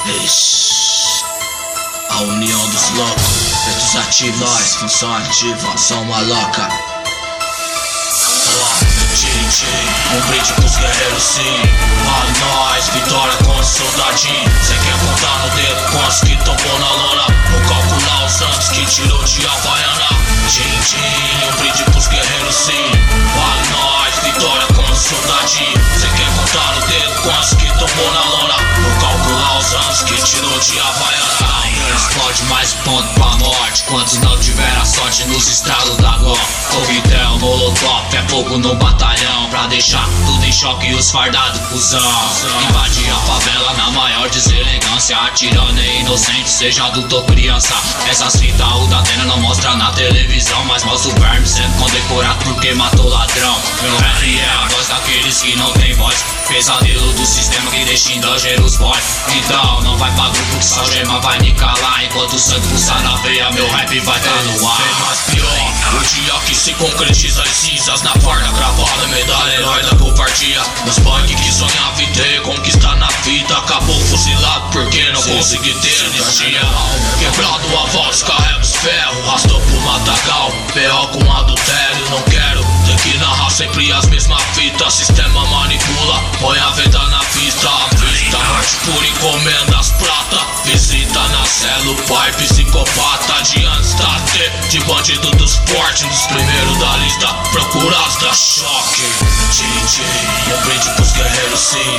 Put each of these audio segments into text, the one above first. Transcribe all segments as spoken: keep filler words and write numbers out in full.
Ixi. A união dos loucos, pretos ativos, nós, função ativa, função maloca. Tchim, tchim, um brinde pros guerreiros sim. A nós, vitória com o soldadinho. Cê quer contar no dedo quantos que tombou na lona, ou calcular os anos que tirou de Havaiana. Tchim, tchim, um brinde pros guerreiros sim. A nós, vitória com o soldadinho. Cê quer contar no dedo quantos que tombou na lona, ou calcular os anos que tirou de Havaiana. Explode mais ponto pra morte, quantos não tiveram a sorte nos estralos da Glock. Coquetel, molotov, é fogo no batalhão, pra deixar tudo em choque e os fardados cuzão. Invadir a favela na maior deselegância, atirando em inocente, seja adulto ou criança. Essas fitas o da Atena não mostra na televisão, mas mostra o verme sendo condecorado porque matou ladrão. Meu rap é a voz daqueles que não tem voz, pesadelo do sistema que deixa indulger os boys. Então não vai pra grupo que só gema vai me calar. Enquanto o sangue pulsar na veia, meu rap vai tá no ar. Tem mais pior, o dia que se concretiza em cinzas, na farda gravada, medalha herói da covardia. Nos punk que sonhava em ter, conquistar na vida, acabou fuzilado porque não consegui ter anistia. Quebrado a voz, carrega os ferros, rastou pro matagal, P O com adultério, não quero ter que narrar sempre as mesmas fitas. Sistema manipula, põe a venda na vista, a vista morte por encomendas prata. Visita na cela o pai psicopata, de antes da T, de bandido dos fortes, dos primeiros da lista, procurados da choque. Tchim, tchim, um brinde pros guerreiros sim.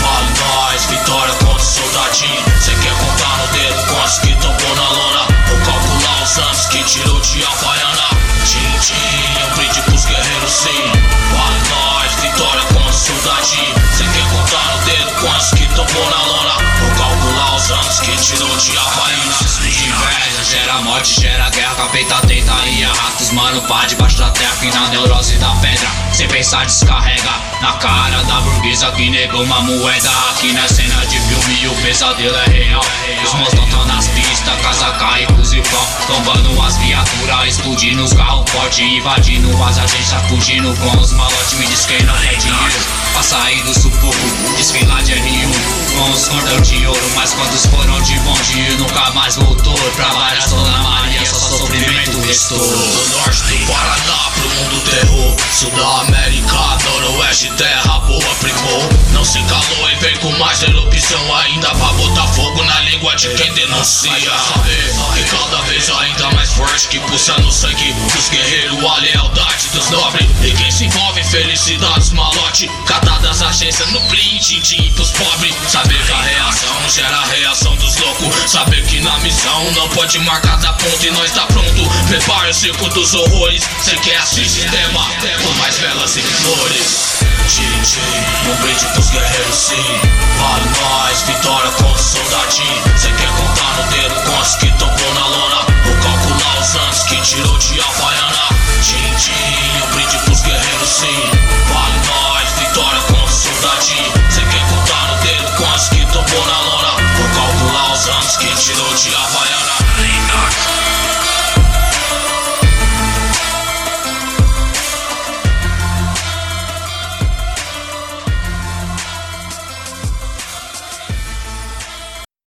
A nós, vitória contra o soldadinho. Cê quer contar no dedo quantos que tombou na lona, ou calcular os anos que tirou de Havaiana. Tchim, tchim, um brinde pros guerreiros sim. A nós, vitória contra o soldadinho. Cê quer contar no dedo quantos que tombou na lona, ou calcular os anos que tirou de Havaiana. Inveja gera morte, gera guerra, capeta tenta e arrasta os mano pra debaixo da terra, que na neurose da pedra, sem pensar descarrega na cara da burguesa que negou uma moeda. Aqui na cena de filme o pesadelo é real. Os monstros tão nas pistas, casa cai, fuzilão, tombando as viaturas, explodindo os carros fortes, invadindo as agências, fugindo com os malotes. Me diz quem não quer dinheiro pra sair do sufoco, diz quem lá de N um com os cordão de ouro. Mas quantos foram de bonde e nunca mais voltou? Pra várias Dona Maria só sofrimento restou. Do norte do Paraná pro mundo terror, sul da América, noroeste, terra boa primou. Não se calou e vem com mais erupção ainda, pra botar fogo na língua de quem denuncia. E cada vez ainda mais forte, que pulsa no sangue dos guerreiros a lealdade dos nobres. E quem se envolve, felicidades malote, catadas agências no print, tim pros pobres. Saber que a reação gera a reação dos loucos, saber que na missão não pode marcar da ponta e nós tá pronto. Prepare o circo dos horrores, cê quer assistir sistema com mais velas e flores. Tchim, tchim, um brinde pros guerreiros sim. A nós, vitória contra o soldadinho. Cê quer contar no dedo quantos que tombou na lona, ou calcular os anos que tirou de Havaiana.